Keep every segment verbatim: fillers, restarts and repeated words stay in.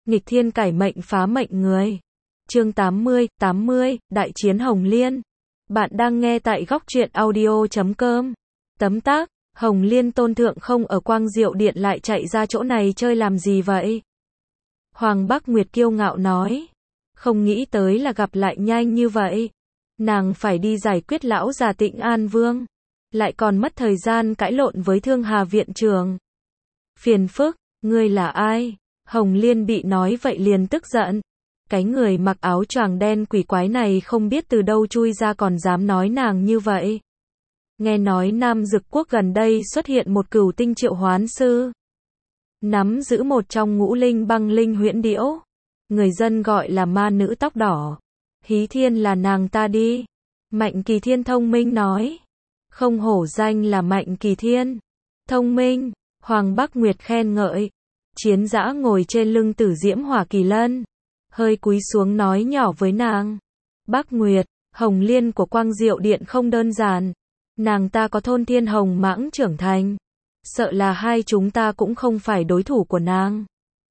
Nghịch thiên cải mệnh phá mệnh người. Chương tám mươi, tám mươi, Đại chiến Hồng Liên. Bạn đang nghe tại góc truyện audio chấm com. Tấm tác, Hồng Liên tôn thượng không ở Quang Diệu Điện lại chạy ra chỗ này chơi làm gì vậy? Hoàng Bắc Nguyệt kiêu ngạo nói. Không nghĩ tới là gặp lại nhanh như vậy. Nàng phải đi giải quyết lão già Tịnh An Vương. Lại còn mất thời gian cãi lộn với Thương Hà viện trưởng. Phiền phức, ngươi là ai? Hồng Liên bị nói vậy liền tức giận. Cái người mặc áo choàng đen quỷ quái này không biết từ đâu chui ra còn dám nói nàng như vậy. Nghe nói Nam Dực Quốc gần đây xuất hiện một cửu tinh triệu hoán sư. Nắm giữ một trong ngũ linh băng linh huyễn điểu. Người dân gọi là ma nữ tóc đỏ. Hí Thiên là nàng ta đi. Mạnh Kỳ Thiên thông minh nói. Không hổ danh là Mạnh Kỳ Thiên. Thông minh, Hoàng Bắc Nguyệt khen ngợi. Chiến Dã ngồi trên lưng Tử Diễm Hỏa Kỳ Lân. Hơi cúi xuống nói nhỏ với nàng. Bắc Nguyệt, Hồng Liên của Quang Diệu Điện không đơn giản. Nàng ta có thôn thiên hồng mãng trưởng thành. Sợ là hai chúng ta cũng không phải đối thủ của nàng.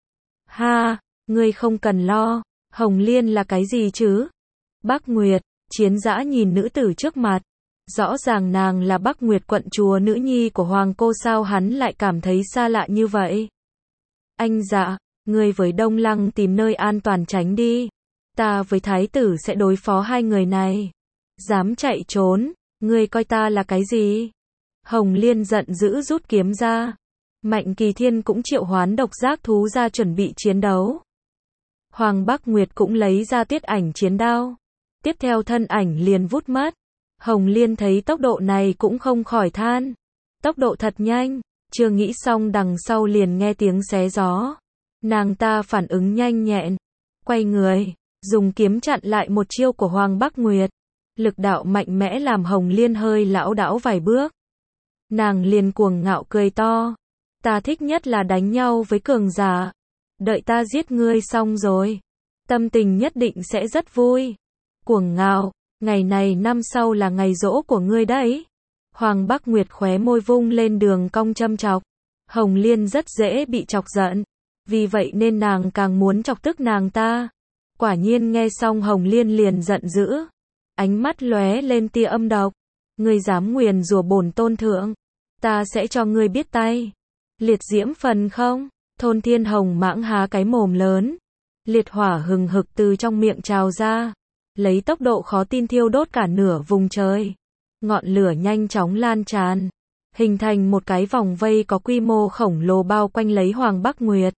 Ha, ngươi không cần lo. Hồng Liên là cái gì chứ? Bắc Nguyệt, Chiến Dã nhìn nữ tử trước mặt. Rõ ràng nàng là Bắc Nguyệt quận chúa nữ nhi của Hoàng cô, sao hắn lại cảm thấy xa lạ như vậy? Anh dạ, ngươi với Đông Lăng tìm nơi an toàn tránh đi. Ta với thái tử sẽ đối phó hai người này. Dám chạy trốn, ngươi coi ta là cái gì? Hồng Liên giận dữ rút kiếm ra. Mạnh Kỳ Thiên cũng triệu hoán độc giác thú ra chuẩn bị chiến đấu. Hoàng Bắc Nguyệt cũng lấy ra Tiết Ảnh chiến đao. Tiếp theo thân ảnh liền vút mất. Hồng Liên thấy tốc độ này cũng không khỏi than. Tốc độ thật nhanh. Chưa nghĩ xong đằng sau liền nghe tiếng xé gió. Nàng ta phản ứng nhanh nhẹn. Quay người, dùng kiếm chặn lại một chiêu của Hoàng Bắc Nguyệt. Lực đạo mạnh mẽ làm Hồng Liên hơi lảo đảo vài bước. Nàng liền cuồng ngạo cười to. Ta thích nhất là đánh nhau với cường giả. Đợi ta giết ngươi xong rồi. Tâm tình nhất định sẽ rất vui. Cuồng ngạo, ngày này năm sau là ngày giỗ của ngươi đấy. Hoàng Bắc Nguyệt khóe môi vung lên đường cong châm chọc. Hồng Liên rất dễ bị chọc giận. Vì vậy nên nàng càng muốn chọc tức nàng ta. Quả nhiên nghe xong Hồng Liên liền giận dữ. Ánh mắt lóe lên tia âm độc. Ngươi dám nguyền rủa bổn tôn thượng. Ta sẽ cho ngươi biết tay. Liệt diễm phần không? Thôn thiên hồng mãng há cái mồm lớn. Liệt hỏa hừng hực từ trong miệng trào ra. Lấy tốc độ khó tin thiêu đốt cả nửa vùng trời. Ngọn lửa nhanh chóng lan tràn. Hình thành một cái vòng vây có quy mô khổng lồ bao quanh lấy Hoàng Bắc Nguyệt.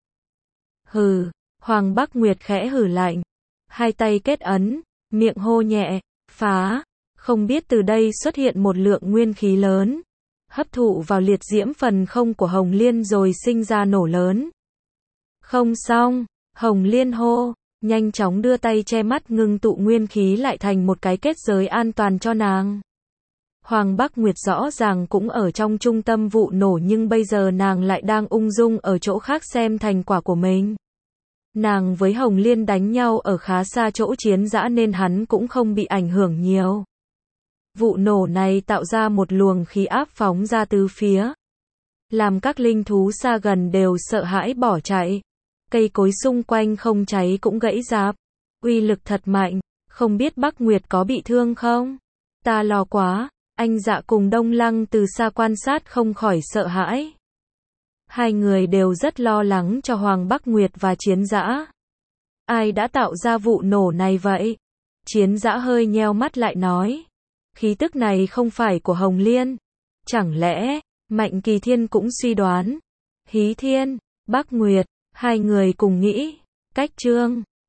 Hừ, Hoàng Bắc Nguyệt khẽ hừ lạnh. Hai tay kết ấn, miệng hô nhẹ, phá. Không biết từ đây xuất hiện một lượng nguyên khí lớn. Hấp thụ vào liệt diễm phần không của Hồng Liên rồi sinh ra nổ lớn. Không xong, Hồng Liên hô, nhanh chóng đưa tay che mắt ngưng tụ nguyên khí lại thành một cái kết giới an toàn cho nàng. Hoàng Bắc Nguyệt rõ ràng cũng ở trong trung tâm vụ nổ nhưng bây giờ nàng lại đang ung dung ở chỗ khác xem thành quả của mình. Nàng với Hồng Liên đánh nhau ở khá xa chỗ Chiến Dã nên hắn cũng không bị ảnh hưởng nhiều. Vụ nổ này tạo ra một luồng khí áp phóng ra từ phía. Làm các linh thú xa gần đều sợ hãi bỏ chạy. Cây cối xung quanh không cháy cũng gãy rạp. Uy lực thật mạnh, không biết Bắc Nguyệt có bị thương không? Ta lo quá. Anh Dạ cùng Đông Lăng từ xa quan sát không khỏi sợ hãi. Hai người đều rất lo lắng cho Hoàng Bắc Nguyệt và Chiến Dã. Ai đã tạo ra vụ nổ này vậy? Chiến Dã hơi nheo mắt lại nói. Khí tức này không phải của Hồng Liên. Chẳng lẽ, Mạnh Kỳ Thiên cũng suy đoán. Hí Thiên, Bắc Nguyệt, hai người cùng nghĩ. Cách chương.